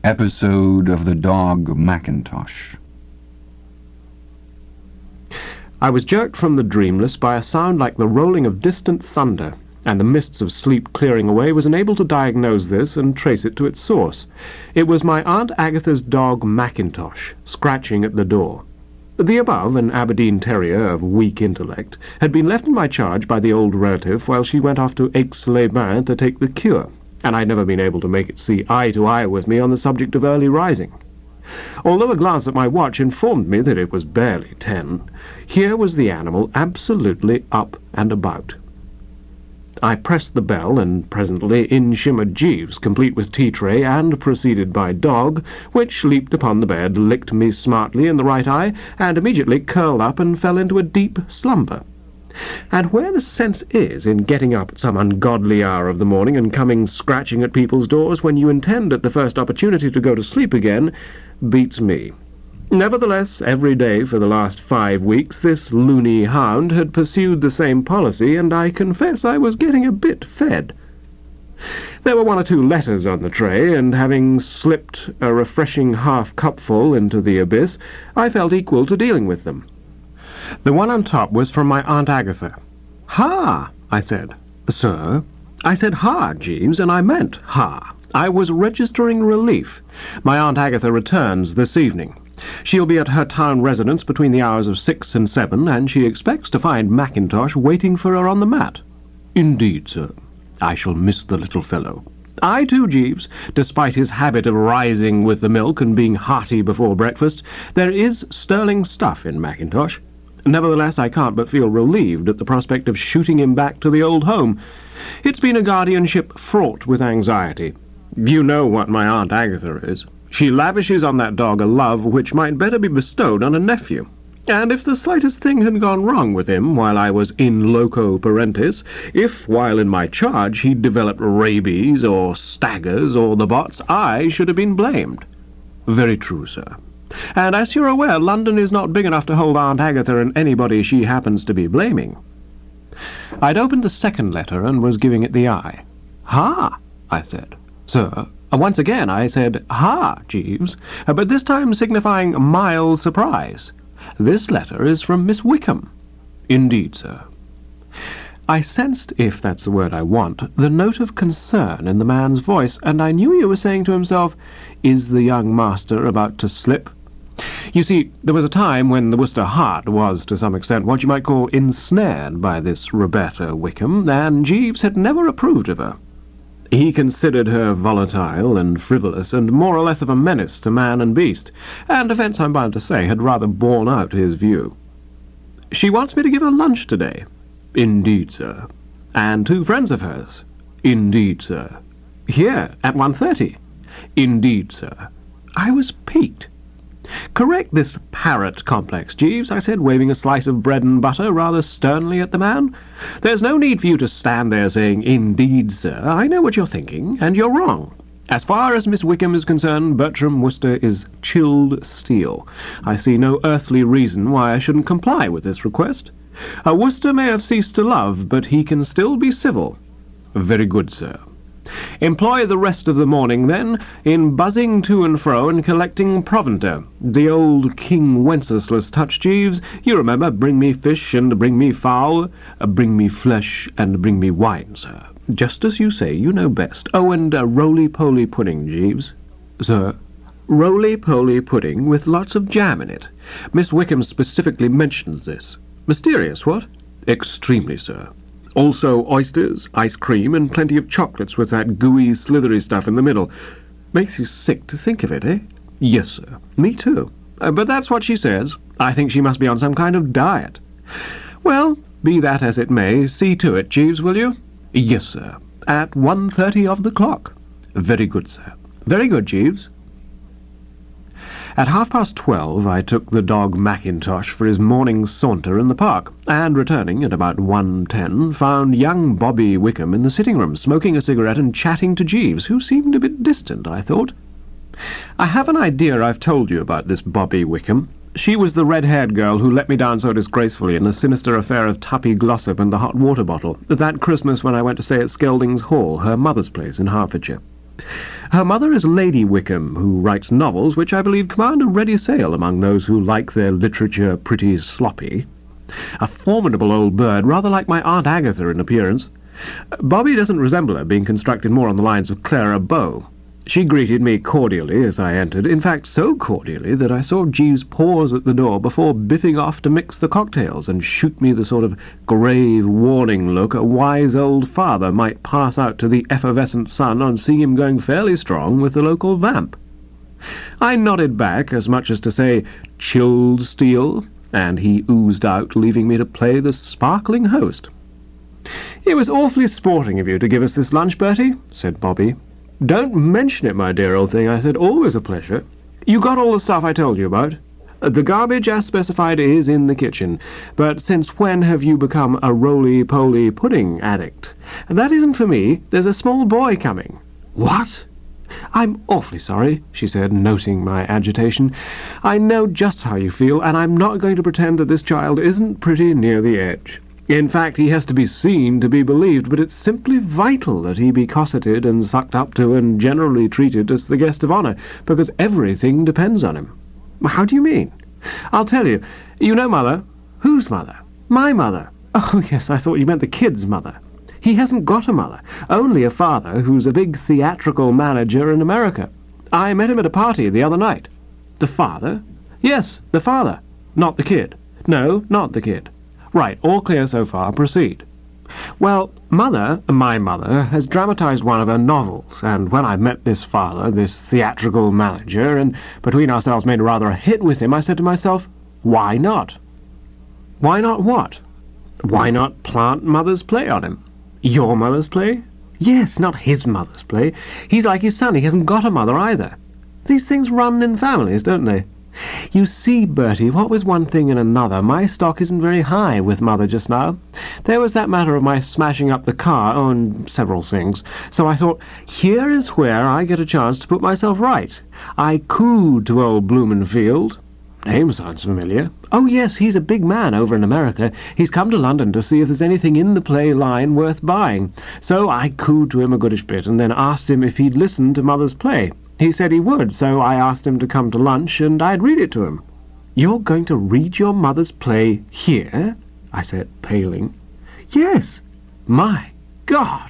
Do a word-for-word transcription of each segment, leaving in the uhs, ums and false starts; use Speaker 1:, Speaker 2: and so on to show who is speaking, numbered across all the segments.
Speaker 1: Episode of the Dog Mackintosh.
Speaker 2: I was jerked from the dreamless by a sound like the rolling of distant thunder, and the mists of sleep clearing away was enabled to diagnose this and trace it to its source. It was my Aunt Agatha's dog Mackintosh, scratching at the door. The above, an Aberdeen terrier of weak intellect, had been left in my charge by the old relative while she went off to Aix-les-Bains to take the cure, and I'd never been able to make it see eye to eye with me on the subject of early rising. Although a glance at my watch informed me that it was barely ten, here was the animal absolutely up and about. I pressed the bell, and presently in shimmered Jeeves, complete with tea-tray and preceded by dog, which leaped upon the bed, licked me smartly in the right eye, and immediately curled up and fell into a deep slumber. And where the sense is in getting up at some ungodly hour of the morning and coming scratching at people's doors when you intend at the first opportunity to go to sleep again, beats me. Nevertheless, every day for the last five weeks this loony hound had pursued the same policy, and I confess I was getting a bit fed. There were one or two letters on the tray, and having slipped a refreshing half-cupful into the abyss, I felt equal to dealing with them. The one on top was from my Aunt Agatha. "Ha!" I said. "Sir?" I said ha, Jeeves, and I meant ha. I was registering relief. My Aunt Agatha returns this evening. She'll be at her town residence between the hours of six and seven, and she expects to find Mackintosh waiting for her on the mat. "Indeed, sir. I shall miss the little fellow." I too, Jeeves, despite his habit of rising with the milk and being hearty before breakfast. There is sterling stuff in Mackintosh. Nevertheless, I can't but feel relieved at the prospect of shooting him back to the old home. It's been a guardianship fraught with anxiety. You know what my Aunt Agatha is. She lavishes on that dog a love which might better be bestowed on a nephew. And if the slightest thing had gone wrong with him while I was in loco parentis, if, while in my charge, he'd developed rabies or staggers or the bots, I should have been blamed. Very true, sir. And as you're aware, London is not big enough to hold Aunt Agatha and anybody she happens to be blaming. I'd opened the second letter and was giving it the eye. "Ha!" I said. "Sir?" Once again I said, "Ha, Jeeves," but this time signifying mild surprise. "This letter is from Miss Wickham." "Indeed, sir." I sensed, if that's the word I want, the note of concern in the man's voice, and I knew he was saying to himself, "Is the young master about to slip?" You see, there was a time when the Worcester heart was, to some extent, what you might call ensnared by this Roberta Wickham, and Jeeves had never approved of her. He considered her volatile and frivolous, and more or less of a menace to man and beast, and offence, I'm bound to say, had rather borne out his view. "She wants me to give her lunch today." "Indeed, sir." "And two friends of hers." "Indeed, sir." "Here, at one thirty." "Indeed, sir." I was piqued. "Correct this parrot complex, Jeeves," I said, waving a slice of bread and butter rather sternly at the man. "There's no need for you to stand there saying, 'Indeed, sir.' I know what you're thinking, and you're wrong. As far as Miss Wickham is concerned, Bertram Wooster is chilled steel. I see no earthly reason why I shouldn't comply with this request. A Wooster may have ceased to love, but he can still be civil." "Very good, sir." "Employ the rest of the morning, then, in buzzing to and fro and collecting provender. The old King Wenceslas touch, Jeeves. You remember, bring me fish and bring me fowl. Uh, bring me flesh and bring me wine, sir. Just as you say, you know best. Oh, and uh, roly-poly pudding, Jeeves." "Sir?" "Roly-poly pudding with lots of jam in it. Miss Wickham specifically mentions this. Mysterious, what?" "Extremely, sir. Also oysters, ice cream, and plenty of chocolates with that gooey, slithery stuff in the middle. Makes you sick to think of it, eh?" "Yes, sir. Me too. Uh, but that's what she says. I think she must be on some kind of diet." "Well, be that as it may, see to it, Jeeves, will you?" "Yes, sir. At one thirty of the clock." "Very good, sir." "Very good, Jeeves." At half-past twelve I took the dog Mackintosh for his morning saunter in the park, and returning at about one ten, found young Bobby Wickham in the sitting-room, smoking a cigarette and chatting to Jeeves, who seemed a bit distant, I thought. I have an idea I've told you about this Bobby Wickham. She was the red-haired girl who let me down so disgracefully in the sinister affair of Tuppy Glossop and the hot water bottle, that Christmas when I went to stay at Skelding's Hall, her mother's place in Hertfordshire. Her mother is Lady Wickham, who writes novels which I believe command a ready sale among those who like their literature pretty sloppy. A formidable old bird, rather like my Aunt Agatha in appearance. Bobby doesn't resemble her, being constructed more on the lines of Clara Bow. She greeted me cordially as I entered, in fact so cordially that I saw Jeeves pause at the door before biffing off to mix the cocktails and shoot me the sort of grave warning look a wise old father might pass out to the effervescent son on seeing him going fairly strong with the local vamp. I nodded back, as much as to say, "Chilled steel," and he oozed out, leaving me to play the sparkling host. "It was awfully sporting of you to give us this lunch, Bertie," said Bobby. "Don't mention it, my dear old thing," I said. "Always a pleasure. You got all the stuff I told you about? The garbage, as specified, is in the kitchen. But since when have you become a roly-poly pudding addict? That isn't for me. There's a small boy coming." "What?" "I'm awfully sorry," she said, noting my agitation. "I know just how you feel, and I'm not going to pretend that this child isn't pretty near the edge. In fact, he has to be seen to be believed, but it's simply vital that he be cosseted and sucked up to and generally treated as the guest of honour, because everything depends on him." "How do you mean?" "I'll tell you. You know Mother?" "Whose mother?" "My mother." "Oh, yes, I thought you meant the kid's mother." "He hasn't got a mother, only a father who's a big theatrical manager in America. I met him at a party the other night." "The father?" "Yes, the father. Not the kid." "No, not the kid." "Right, all clear so far. Proceed." "Well, Mother, my mother, has dramatized one of her novels, and when I met this father, this theatrical manager, and between ourselves made rather a hit with him, I said to myself, why not?" "Why not what?" "Why not plant Mother's play on him?" "Your mother's play?" "Yes, not his mother's play. He's like his son, he hasn't got a mother either. These things run in families, don't they? You see, Bertie, what was one thing and another, my stock isn't very high with Mother just now. There was that matter of my smashing up the car, oh, and several things. So I thought, here is where I get a chance to put myself right. I cooed to old Blumenfield. Name sounds familiar. Oh, yes, he's a big man over in America. He's come to London to see if there's anything in the play line worth buying. So I cooed to him a goodish bit, and then asked him if he'd listen to Mother's play. He said he would, so I asked him to come to lunch, and I'd read it to him." "You're going to read your mother's play here?" I said, paling. "Yes." "My God!"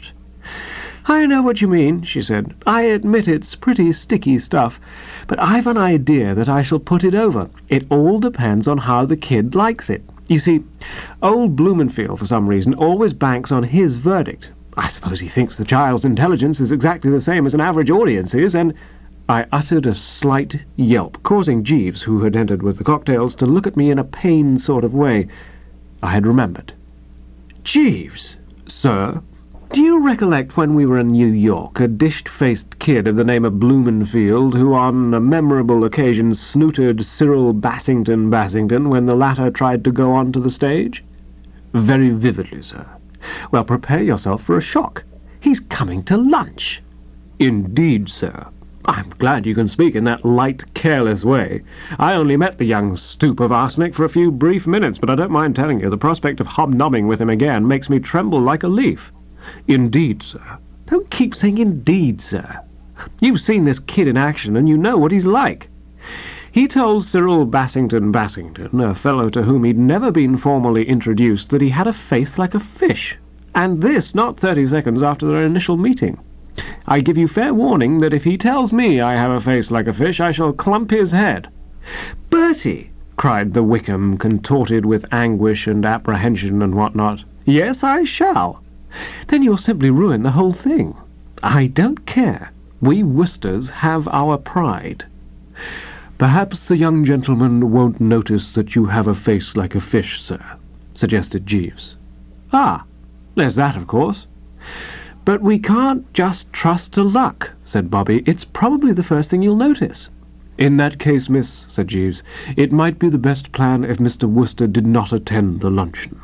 Speaker 2: "I know what you mean," she said. "I admit it's pretty sticky stuff, but I've an idea that I shall put it over. It all depends on how the kid likes it. You see, old Blumenfield, for some reason, always banks on his verdict. I suppose he thinks the child's intelligence is exactly the same as an average audience's, and—" I uttered a slight yelp, causing Jeeves, who had entered with the cocktails, to look at me in a pained sort of way. I had remembered. "Jeeves!" "Sir?" "Do you recollect when we were in New York, a dished-faced kid of the name of Blumenfield, who on a memorable occasion snooted Cyril Bassington Bassington when the latter tried to go on to the stage?" "Very vividly, sir." "Well, prepare yourself for a shock. He's coming to lunch." "Indeed, sir." "I'm glad you can speak in that light, careless way. I only met the young stoop of arsenic for a few brief minutes, but I don't mind telling you the prospect of hobnobbing with him again makes me tremble like a leaf." "Indeed, sir." "Don't keep saying indeed, sir. You've seen this kid in action, and you know what he's like. He told Cyril Bassington Bassington, a fellow to whom he'd never been formally introduced, that he had a face like a fish, and this not thirty seconds after their initial meeting. I give you fair warning that if he tells me I have a face like a fish, I shall clump his head." "Bertie!" cried the Wickham, contorted with anguish and apprehension and what not. "Yes, I shall." "Then you'll simply ruin the whole thing." "I don't care. We Worcesters have our pride." "Perhaps the young gentleman won't notice that you have a face like a fish, sir," suggested Jeeves. "Ah, there's that, of course." "But we can't just trust to luck," said Bobby. "It's probably the first thing you'll notice." "In that case, miss," said Jeeves, "it might be the best plan if Mister Worcester did not attend the luncheon."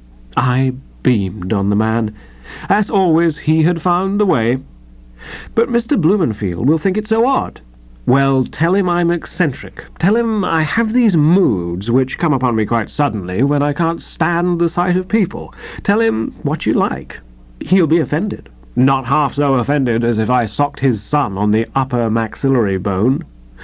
Speaker 2: I beamed on the man. As always, he had found the way. "But Mister Blumenfield will think it so odd." "Well, tell him I'm eccentric. Tell him I have these moods which come upon me quite suddenly when I can't stand the sight of people. Tell him what you like. He'll be offended. not half so offended as if I socked his son on the upper maxillary bone.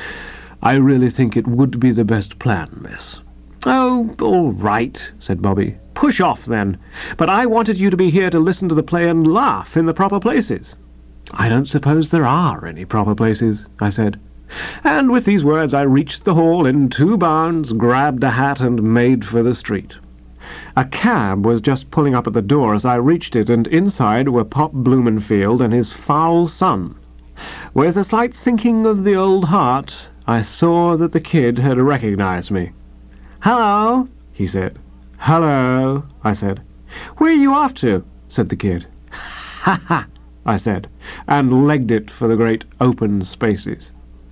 Speaker 2: "I really think it would be the best plan, miss." "Oh, all right," said Bobby. "Push off, then. But I wanted you to be here to listen to the play and laugh in the proper places." "I don't suppose there are any proper places," I said. And with these words I reached the hall in two bounds, grabbed a hat, and made for the street. A cab was just pulling up at the door as I reached it, and inside were Pop Blumenfield and his foul son. With a slight sinking of the old heart, I saw that the kid had recognized me. "Hello," he said. "Hello," I said. "Where are you off to?" said the kid. "Ha ha," I said, and legged it for the great open spaces.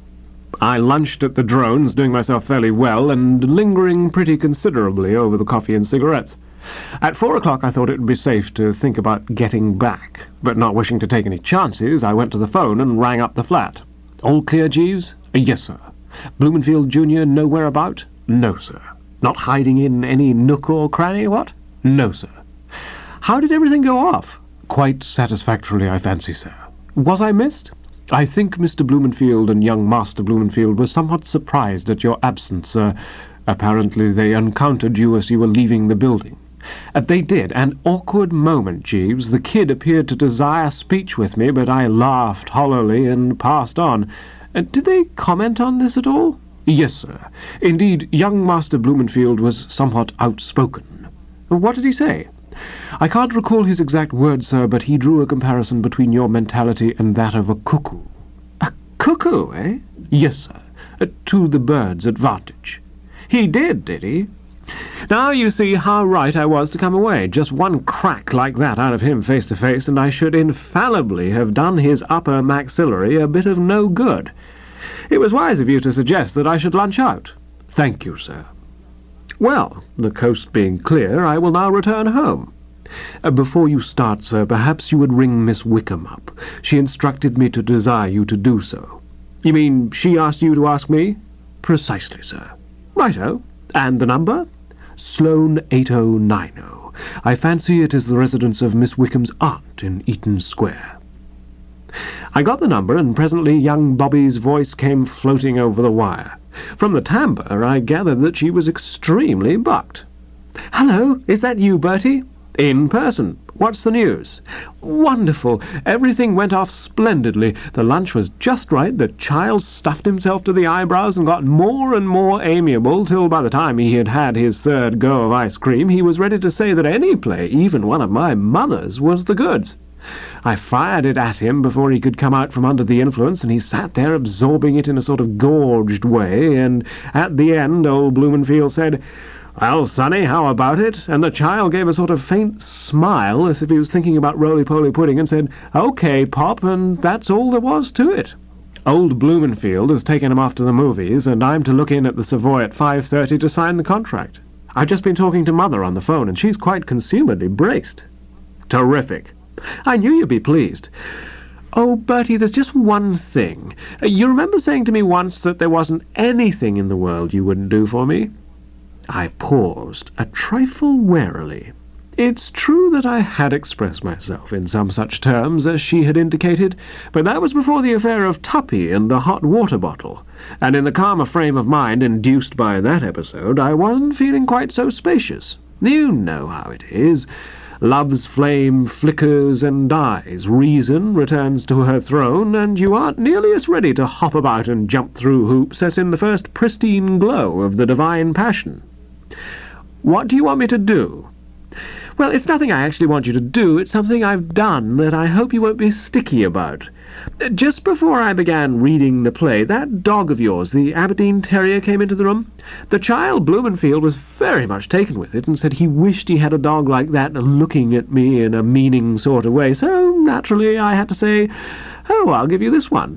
Speaker 2: I lunched at the Drones, doing myself fairly well, and lingering pretty considerably over the coffee and cigarettes. At four o'clock I thought it would be safe to think about getting back, but not wishing to take any chances, I went to the phone and rang up the flat. "All clear, Jeeves?" "Yes, sir." "Blumenfield Junior nowhere about?" "No, sir." "Not hiding in any nook or cranny, what?" "No, sir." "How did everything go off?" "Quite satisfactorily, I fancy, sir." "Was I missed?" "I think Mister Blumenfield and young Master Blumenfield were somewhat surprised at your absence, sir. Apparently they encountered you as you were leaving the building." Uh, "They did. An awkward moment, Jeeves. The kid appeared to desire speech with me, but I laughed hollowly and passed on. Uh, did they comment on this at all?" "Yes, sir. Indeed, young Master Blumenfield was somewhat outspoken." "What did he say?" "I can't recall his exact words, sir, but he drew a comparison between your mentality and that of a cuckoo." "A cuckoo, eh?" "Yes, sir. Uh, to the bird's advantage." "He did, did he? Now you see how right I was to come away. Just one crack like that out of him face to face, and I should infallibly have done his upper maxillary a bit of no good. It was wise of you to suggest that I should lunch out." "Thank you, sir." "Well, the coast being clear, I will now return home." Uh, "Before you start, sir, perhaps you would ring Miss Wickham up. She instructed me to desire you to do so." "You mean she asked you to ask me?" "Precisely, sir." "Righto. And the number?" "Sloane eight oh nine oh. I fancy it is the residence of Miss Wickham's aunt in Eaton Square." I got the number, and presently young Bobby's voice came floating over the wire. From the timbre I gathered that she was extremely bucked. "Hello, is that you, Bertie?" "In person. What's the news?" "Wonderful. Everything went off splendidly. The lunch was just right. The child stuffed himself to the eyebrows and got more and more amiable, till by the time he had had his third go of ice cream he was ready to say that any play, even one of my mother's, was the goods. I fired it at him before he could come out from under the influence, and he sat there absorbing it in a sort of gorged way, and at the end old Blumenfield said, 'Well, sonny, how about it?' And the child gave a sort of faint smile, as if he was thinking about roly-poly pudding, and said, 'Okay, Pop,' and that's all there was to it. Old Blumenfield has taken him off to the movies, and I'm to look in at the Savoy at five thirty to sign the contract. I've just been talking to Mother on the phone, and she's quite consumedly braced." "Terrific. I knew you'd be pleased. Oh, Bertie, there's just one thing. You remember saying to me once that there wasn't anything in the world you wouldn't do for me?" I paused, a trifle warily. It's true that I had expressed myself in some such terms as she had indicated, but that was before the affair of Tuppy and the hot water bottle, and in the calmer frame of mind induced by that episode I wasn't feeling quite so spacious. You know how it is. Love's flame flickers and dies, reason returns to her throne, and you aren't nearly as ready to hop about and jump through hoops as in the first pristine glow of the divine passion. What do you want me to do? Well, it's nothing I actually want you to do. It's something I've done that I hope you won't be sticky about. Just before I began reading the play, that dog of yours, the Aberdeen Terrier, came into the room. The child Blumenfield was very much taken with it, and said he wished he had a dog like that, looking at me in a meaning sort of way, so naturally I had to say, 'Oh, I'll give you this one.'"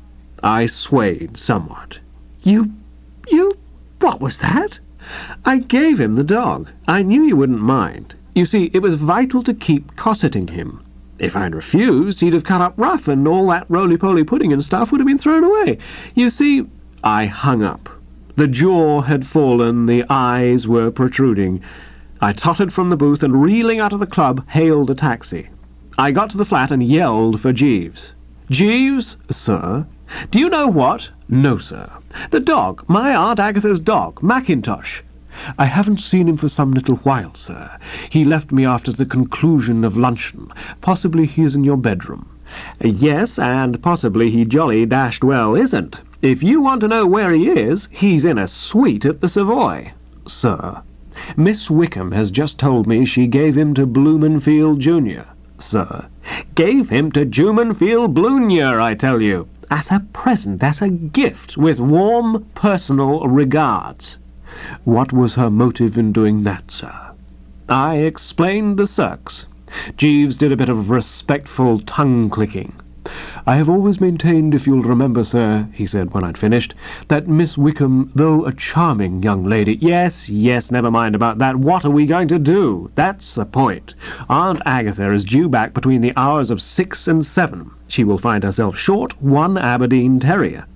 Speaker 2: I swayed somewhat. "You... you... what was that?" "I gave him the dog. I knew you wouldn't mind. You see, it was vital to keep cosseting him. If I'd refused, he'd have cut up rough, and all that roly-poly pudding and stuff would have been thrown away. You see—" I hung up. The jaw had fallen, the eyes were protruding. I tottered from the booth, and reeling out of the club, hailed a taxi. I got to the flat and yelled for Jeeves. "Jeeves, sir? Do you know what?" "No, sir." "The dog, my Aunt Agatha's dog, Mackintosh." "I haven't seen him for some little while, sir. He left me after the conclusion of luncheon. Possibly he is in your bedroom." "Yes, and possibly he jolly dashed well isn't. If you want to know where he is, he's in a suite at the Savoy." "Sir?" "Miss Wickham has just told me she gave him to Blumenfield Junior" "Sir?" "Gave him to Jumenfield Blunior, I tell you. As a present, as a gift, with warm personal regards." "What was her motive in doing that, sir?" I explained the circs. Jeeves did a bit of respectful tongue-clicking. "I have always maintained, if you'll remember, sir," he said when I'd finished, "that Miss Wickham, though a charming young lady—" "Yes, yes, never mind about that. What are we going to do? That's the point. Aunt Agatha is due back between the hours of six and seven. She will find herself short one Aberdeen terrier.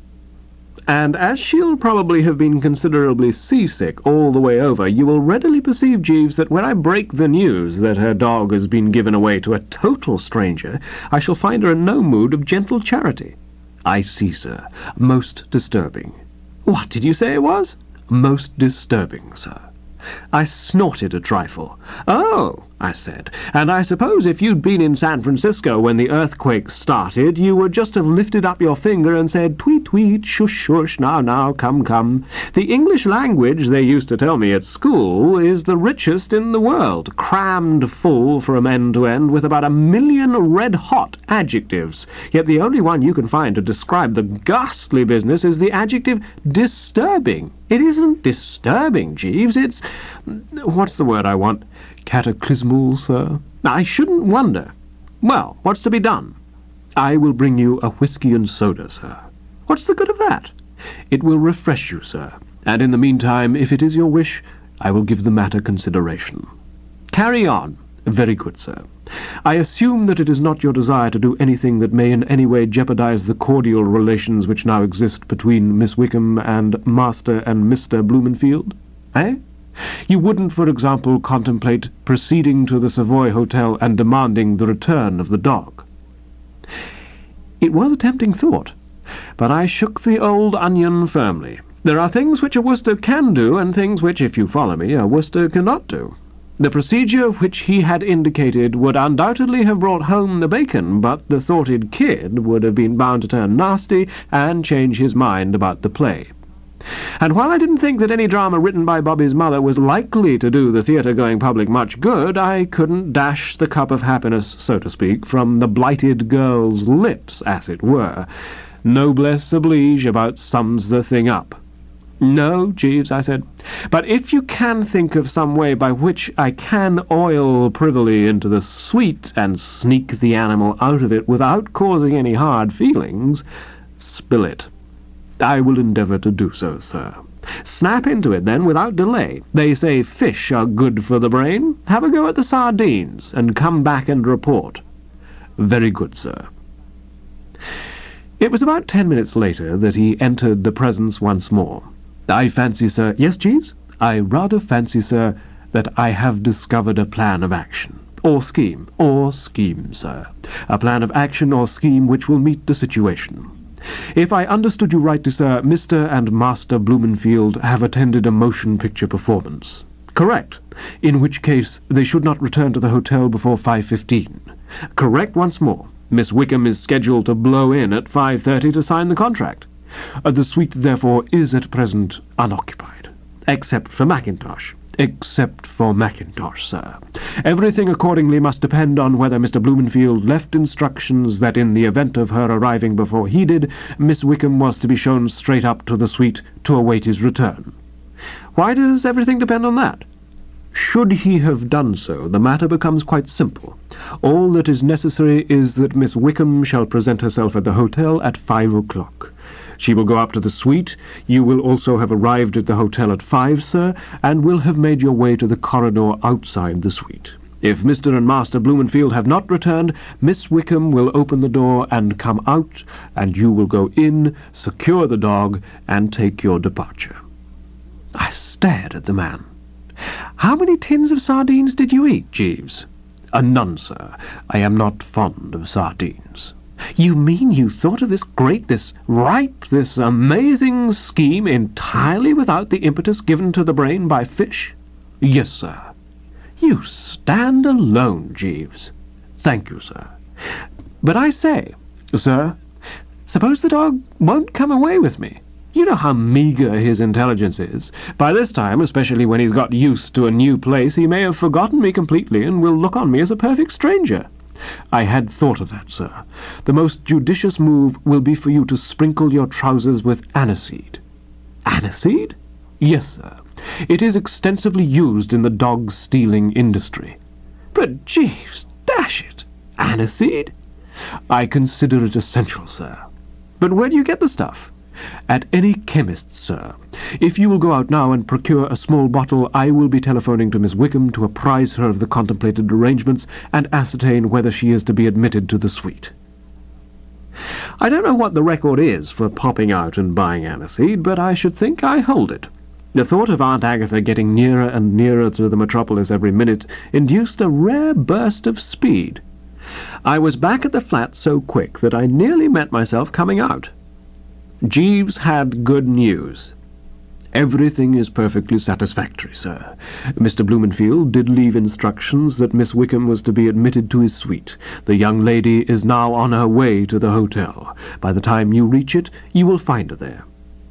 Speaker 2: And as she'll probably have been considerably seasick all the way over, you will readily perceive, Jeeves, that when I break the news that her dog has been given away to a total stranger, I shall find her in no mood of gentle charity." "I see, sir. Most disturbing." "What did you say it was?" "Most disturbing, sir." I snorted a trifle. "Oh," I said, "and I suppose if you'd been in San Francisco when the earthquake started, you would just have lifted up your finger and said, 'Tweet, tweet, shush, shush, now, now, come, come. The English language, they used to tell me at school, is the richest in the world, crammed full from end to end with about a million red-hot adjectives. Yet the only one you can find to describe the ghastly business is the adjective disturbing. It isn't disturbing, Jeeves, it's... what's the word I want? Cataclysmal, sir?" "I shouldn't wonder. Well, what's to be done?" "I will bring you a whiskey and soda, sir." "What's the good of that?" "It will refresh you, sir, and in the meantime, if it is your wish, I will give the matter consideration." "Carry on." "Very good, sir. I assume that it is not your desire to do anything that may in any way jeopardize the cordial relations which now exist between Miss Wickham and Master and Mister Blumenfield? Eh? You wouldn't, for example, contemplate proceeding to the Savoy Hotel and demanding the return of the dog?" It was a tempting thought, but I shook the old onion firmly. There are things which a Worcester can do, and things which, if you follow me, a Worcester cannot do. The procedure which he had indicated would undoubtedly have brought home the bacon, but the thwarted kid would have been bound to turn nasty and change his mind about the play. And while I didn't think that any drama written by Bobby's mother was likely to do the theatre-going public much good, I couldn't dash the cup of happiness, so to speak, from the blighted girl's lips, as it were. Noblesse oblige about sums the thing up. "No, Jeeves," I said, "but if you can think of some way by which I can oil privily into the suite and sneak the animal out of it without causing any hard feelings, spill it." "I will endeavour to do so, sir." "Snap into it, then, without delay. They say fish are good for the brain. Have a go at the sardines, and come back and report." "Very good, sir." It was about ten minutes later that he entered the presence once more. "I fancy, sir—" "Yes, Jeeves?" "I rather fancy, sir, that I have discovered a plan of action. Or scheme. Or scheme, sir. A plan of action or scheme which will meet the situation. If I understood you rightly, sir, Mister and Master Blumenfield have attended a motion picture performance." "Correct. In which case they should not return to the hotel before five fifteen. "Correct once more. Miss Wickham is scheduled to blow in at five thirty to sign the contract. Uh, the suite, therefore, is at present unoccupied." "Except for Mackintosh." "Except for Mackintosh, sir. Everything accordingly must depend on whether Mister Blumenfield left instructions that in the event of her arriving before he did, Miss Wickham was to be shown straight up to the suite to await his return." "Why does everything depend on that?" "Should he have done so, the matter becomes quite simple. All that is necessary is that Miss Wickham shall present herself at the hotel at five o'clock. She will go up to the suite. You will also have arrived at the hotel at five, sir, and will have made your way to the corridor outside the suite. If Mister and Master Blumenfield have not returned, Miss Wickham will open the door and come out, and you will go in, secure the dog, and take your departure." I stared at the man. "How many tins of sardines did you eat, Jeeves?" "A none, sir. I am not fond of sardines." "You mean you thought of this great, this ripe, this amazing scheme entirely without the impetus given to the brain by fish?" "Yes, sir." "You stand alone, Jeeves." "Thank you, sir. But I say, sir, suppose the dog won't come away with me? You know how meagre his intelligence is. By this time, especially when he's got used to a new place, he may have forgotten me completely and will look on me as a perfect stranger." "I had thought of that, sir. The most judicious move will be for you to sprinkle your trousers with aniseed." "Aniseed?" "Yes, sir. It is extensively used in the dog-stealing industry." "But, Jeeves, dash it! Aniseed?" "I consider it essential, sir." "But where do you get the stuff?" "At any chemist's, sir. If you will go out now and procure a small bottle, I will be telephoning to Miss Wickham to apprise her of the contemplated arrangements and ascertain whether she is to be admitted to the suite." I don't know what the record is for popping out and buying aniseed, but I should think I hold it. The thought of Aunt Agatha getting nearer and nearer to the metropolis every minute induced a rare burst of speed. I was back at the flat so quick that I nearly met myself coming out. Jeeves had good news. "Everything is perfectly satisfactory, sir. Mister Blumenfield did leave instructions that Miss Wickham was to be admitted to his suite. The young lady is now on her way to the hotel. By the time you reach it, you will find her there."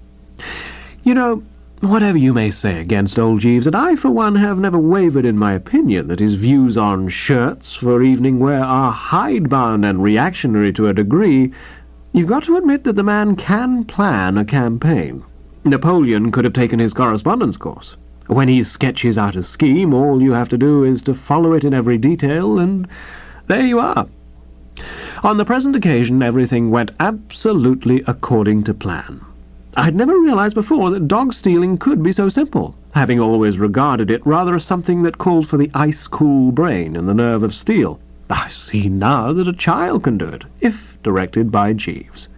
Speaker 2: You know, whatever you may say against old Jeeves, and I, for one, have never wavered in my opinion that his views on shirts for evening wear are hidebound and reactionary to a degree, you've got to admit that the man can plan a campaign. Napoleon could have taken his correspondence course. When he sketches out a scheme, all you have to do is to follow it in every detail, and there you are. On the present occasion, everything went absolutely according to plan. I'd never realized before that dog-stealing could be so simple, having always regarded it rather as something that called for the ice-cool brain and the nerve of steel. I see now that a child can do it, if directed by Jeeves.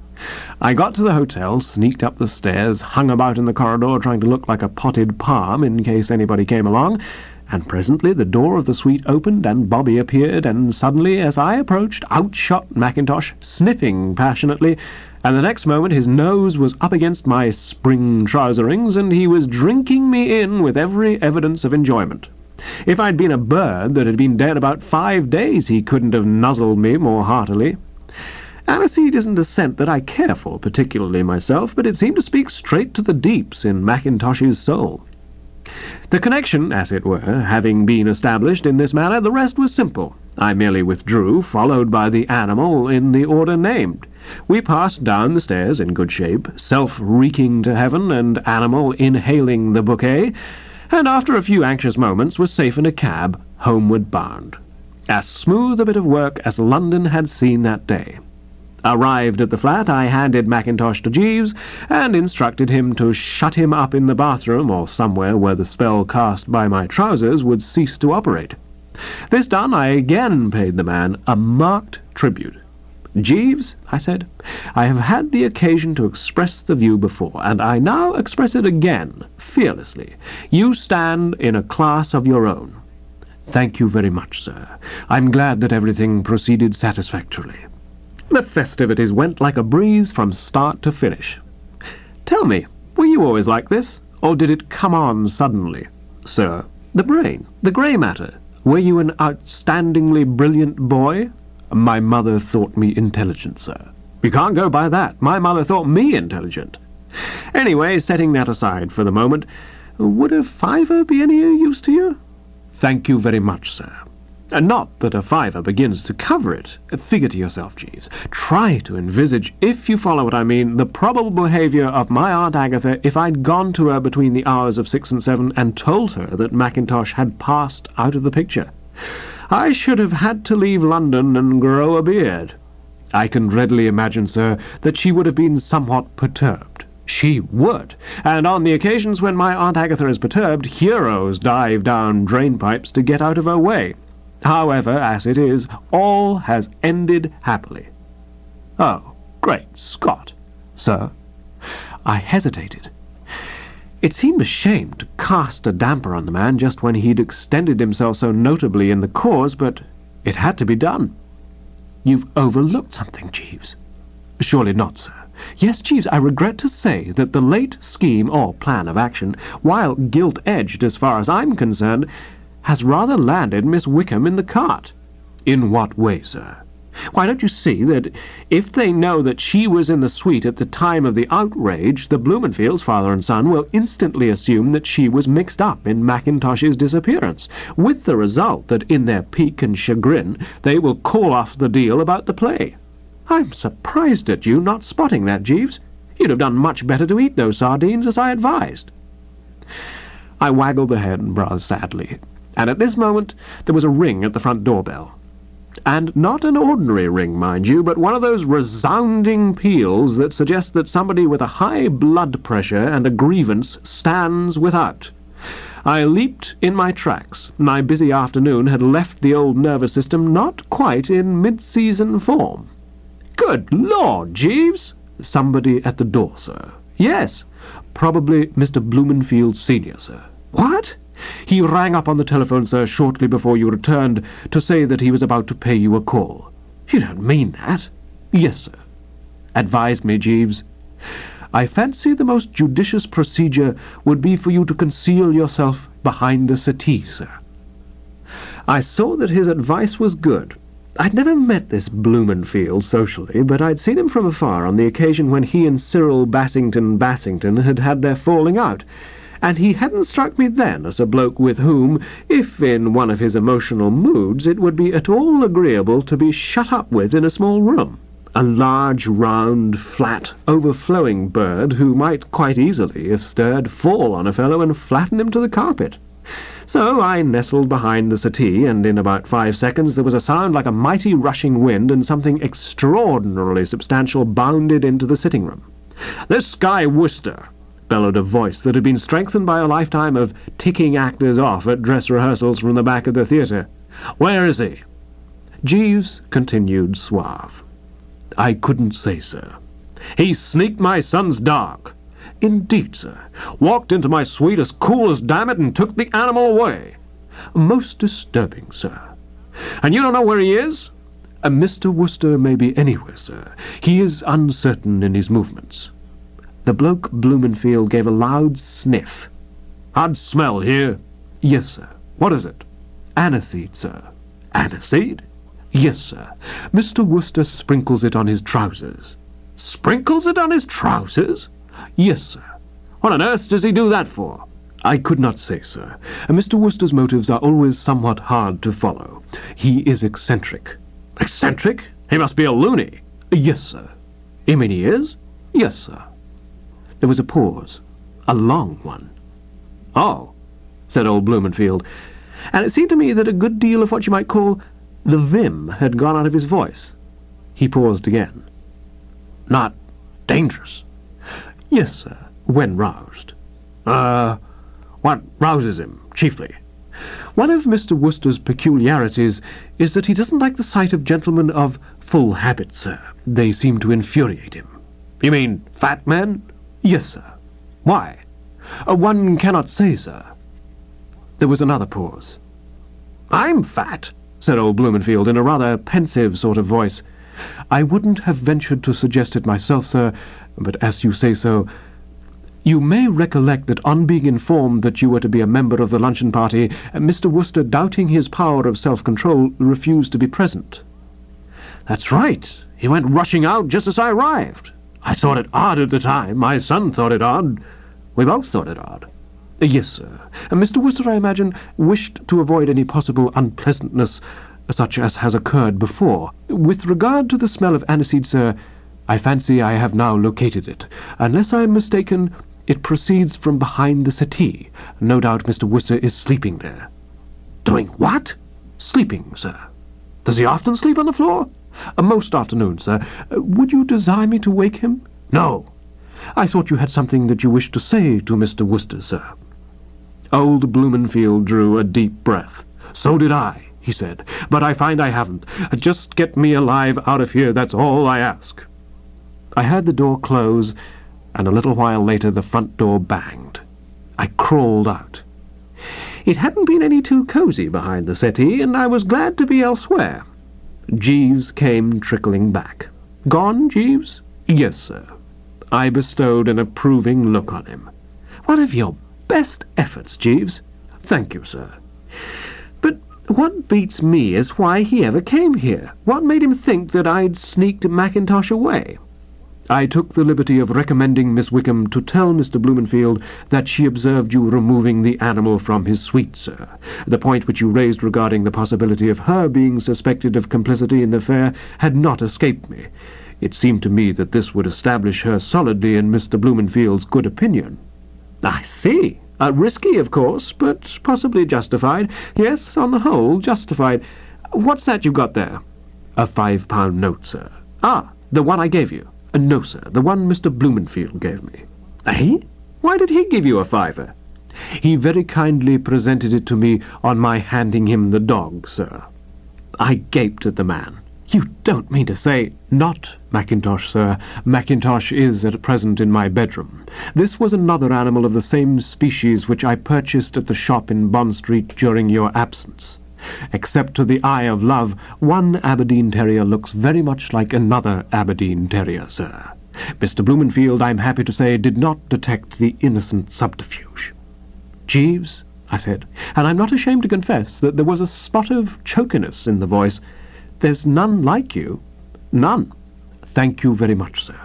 Speaker 2: I got to the hotel, sneaked up the stairs, hung about in the corridor trying to look like a potted palm in case anybody came along, and presently the door of the suite opened and Bobby appeared, and suddenly, as I approached, out shot Mackintosh, sniffing passionately, and the next moment his nose was up against my spring trouserings, and he was drinking me in with every evidence of enjoyment. If I'd been a bird that had been dead about five days, he couldn't have nuzzled me more heartily. Aniseed isn't a scent that I care for particularly myself, but it seemed to speak straight to the deeps in Mackintosh's soul. The connection, as it were, having been established in this manner, the rest was simple. I merely withdrew, followed by the animal in the order named. We passed down the stairs in good shape, self reeking to heaven, and animal inhaling the bouquet, and after a few anxious moments was safe in a cab, homeward bound. As smooth a bit of work as London had seen that day. Arrived at the flat, I handed Mackintosh to Jeeves, and instructed him to shut him up in the bathroom, or somewhere where the spell cast by my trousers would cease to operate. This done, I again paid the man a marked tribute. "Jeeves," I said, "I have had the occasion to express the view before, and I now express it again, fearlessly. You stand in a class of your own." "Thank you very much, sir. I'm glad that everything proceeded satisfactorily." The festivities went like a breeze from start to finish. "Tell me, were you always like this, or did it come on suddenly?" "Sir?" "The brain, the grey matter. Were you an outstandingly brilliant boy?" "My mother thought me intelligent, sir." "You can't go by that. My mother thought me intelligent. Anyway, setting that aside for the moment, would a fiver be any use to you?" "Thank you very much, sir." Not that a fiver begins to cover it. Figure to yourself, Jeeves. Try to envisage, if you follow what I mean, the probable behaviour of my Aunt Agatha if I'd gone to her between the hours of six and seven and told her that Mackintosh had passed out of the picture. I should have had to leave London and grow a beard. I can readily imagine, sir, that she would have been somewhat perturbed. She would, and on the occasions when my Aunt Agatha is perturbed, heroes dive down drain-pipes to get out of her way. However, as it is, all has ended happily. "Oh, great Scott!" "Sir?" I hesitated. It seemed a shame to cast a damper on the man just when he'd extended himself so notably in the cause, but it had to be done. "You've overlooked something, Jeeves." "Surely not, sir." "Yes, Jeeves, I regret to say that the late scheme or plan of action, while gilt-edged as far as I'm concerned, has rather landed Miss Wickham in the cart." "In what way, sir?" "Why, don't you see that if they know that she was in the suite at the time of the outrage, the Blumenfields, father and son, will instantly assume that she was mixed up in Mackintosh's disappearance, with the result that in their pique and chagrin they will call off the deal about the play. I'm surprised at you not spotting that, Jeeves. You'd have done much better to eat those sardines as I advised." I waggled the head rather sadly, and at this moment there was a ring at the front doorbell. And not an ordinary ring, mind you, but one of those resounding peals that suggest that somebody with a high blood pressure and a grievance stands without. I leaped in my tracks. My busy afternoon had left the old nervous system not quite in mid-season form. "Good Lord, Jeeves!" "Somebody at the door, sir." "Yes." "Probably Mister Blumenfield Senior, sir." "What?" "He rang up on the telephone, sir, shortly before you returned, to say that he was about to pay you a call." "You don't mean that?" "Yes, sir." "Advise me, Jeeves." "I fancy the most judicious procedure would be for you to conceal yourself behind the settee, sir." I saw that his advice was good. I'd never met this Blumenfield socially, but I'd seen him from afar on the occasion when he and Cyril Bassington Bassington had had their falling out, and he hadn't struck me then as a bloke with whom, if in one of his emotional moods, it would be at all agreeable to be shut up with in a small room. A large, round, flat, overflowing bird who might quite easily, if stirred, fall on a fellow and flatten him to the carpet. So I nestled behind the settee, and in about five seconds there was a sound like a mighty rushing wind, and something extraordinarily substantial bounded into the sitting-room. "This Guy Wooster," bellowed a voice that had been strengthened by a lifetime of ticking actors off at dress rehearsals from the back of the theatre. "Where is he?" Jeeves continued suave. "I couldn't say, sir." "He sneaked my son's dog." "Indeed, sir." "Walked into my suite as cool as damn it and took the animal away." "Most disturbing, sir." "And you don't know where he is?" Uh, "Mister Wooster may be anywhere, sir. He is uncertain in his movements." The bloke Blumenfield gave a loud sniff. "Odd smell here." "Yes, sir." "What is it?" "Aniseed, sir." "Aniseed?" "Yes, sir. Mister Wooster sprinkles it on his trousers." "Sprinkles it on his trousers?" "Yes, sir." "What on earth does he do that for?" "I could not say, sir. Mister Wooster's motives are always somewhat hard to follow. He is eccentric." "Eccentric? He must be a loony." "Yes, sir." "You mean he is?" "Yes, sir." There was a pause, a long one. "Oh," said old Blumenfield, and it seemed to me that a good deal of what you might call the vim had gone out of his voice. He paused again. "Not dangerous?" "Yes, sir, when roused." Uh, what rouses him, chiefly?" "One of Mister Wooster's peculiarities is that he doesn't like the sight of gentlemen of full habit, sir. They seem to infuriate him." "You mean fat men?" "Yes, sir." "Why?" Uh, "One cannot say, sir." There was another pause. "I'm fat," said old Blumenfield in a rather pensive sort of voice. "I wouldn't have ventured to suggest it myself, sir, but as you say so, you may recollect that on being informed that you were to be a member of the luncheon party, Mister Wooster, doubting his power of self-control, refused to be present." "That's right. He went rushing out just as I arrived. I thought it odd at the time. My son thought it odd. We both thought it odd." "Yes, sir. Mister Wooster, I imagine, wished to avoid any possible unpleasantness such as has occurred before. With regard to the smell of aniseed, sir, I fancy I have now located it. Unless I am mistaken, it proceeds from behind the settee. No doubt Mister Wooster is sleeping there." "Doing what?" "Sleeping, sir." "Does he often sleep on the floor?" Uh, "Most afternoons, sir. Uh, would you desire me to wake him?" "No." "I thought you had something that you wished to say to Mister Wooster, sir." Old Blumenfield drew a deep breath. "So did I," he said, "but I find I haven't. Just get me alive out of here, that's all I ask." I heard the door close, and a little while later the front door banged. I crawled out. It hadn't been any too cosy behind the settee, and I was glad to be elsewhere. Jeeves came trickling back. "Gone, Jeeves?" "Yes, sir." I bestowed an approving look on him. "One of your best efforts, Jeeves." "Thank you, sir." "But what beats me is why he ever came here. What made him think that I'd sneaked Mackintosh away?" "I took the liberty of recommending Miss Wickham to tell Mister Blumenfield that she observed you removing the animal from his suite, sir. The point which you raised regarding the possibility of her being suspected of complicity in the affair had not escaped me. It seemed to me that this would establish her solidly in Mister Blumenfield's good opinion." "I see. Uh, risky, of course, but possibly justified. Yes, on the whole, justified. What's that you've got there?" "A five-pound note, sir." "Ah, the one I gave you?" Uh, "No, sir, the one Mister Blumenfield gave me." "Eh? Why did he give you a fiver?" "He very kindly presented it to me on my handing him the dog, sir." I gaped at the man. "You don't mean to say—" "Not Mackintosh, sir. Mackintosh is at present in my bedroom. This was another animal of the same species which I purchased at the shop in Bond Street during your absence. Except to the eye of love, one Aberdeen Terrier looks very much like another Aberdeen Terrier, sir. Mister Blumenfield, I'm happy to say, did not detect the innocent subterfuge." "Jeeves," I said, and I'm not ashamed to confess that there was a spot of chokiness in the voice, "there's none like you." "None." "Thank you very much, sir.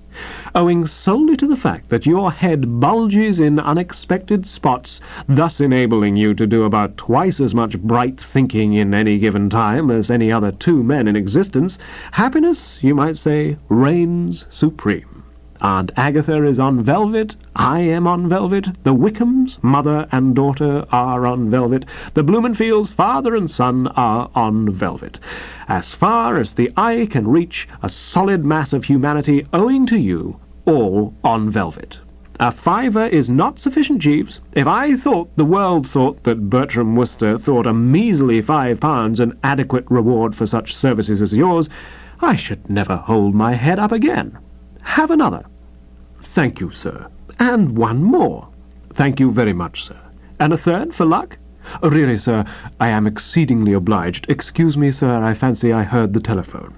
Speaker 2: Owing solely to the fact that your head bulges in unexpected spots, thus enabling you to do about twice as much bright thinking in any given time as any other two men in existence, happiness, you might say, reigns supreme. Aunt Agatha is on velvet, I am on velvet, the Wickhams, mother and daughter, are on velvet, the Blumenfields, father and son, are on velvet. As far as the eye can reach, a solid mass of humanity owing to you, all on velvet. A fiver is not sufficient, Jeeves. If I thought the world thought that Bertram Wooster thought a measly five pounds an adequate reward for such services as yours, I should never hold my head up again. Have another." "Thank you, sir." "And one more." "Thank you very much, sir." "And a third for luck?" "Really, sir, I am exceedingly obliged. Excuse me, sir, I fancy I heard the telephone."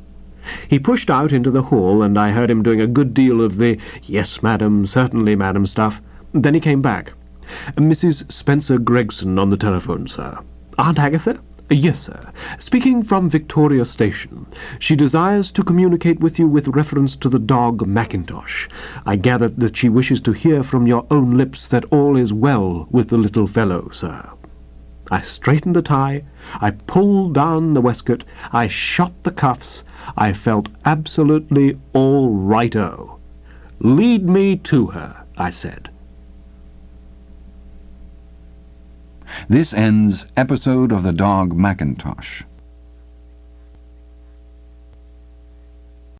Speaker 2: He pushed out into the hall, and I heard him doing a good deal of the "yes, madam, certainly, madam" stuff. Then he came back. "Missus Spencer Gregson on the telephone, sir." "Aunt Agatha?" "Yes, sir. Speaking from Victoria Station. She desires to communicate with you with reference to the dog Mackintosh. I gather that she wishes to hear from your own lips that all is well with the little fellow, sir." I straightened the tie, I pulled down the waistcoat, I shot the cuffs, I felt absolutely all righto. "Lead me to her," I said.
Speaker 1: This ends episode of The Dog Mackintosh.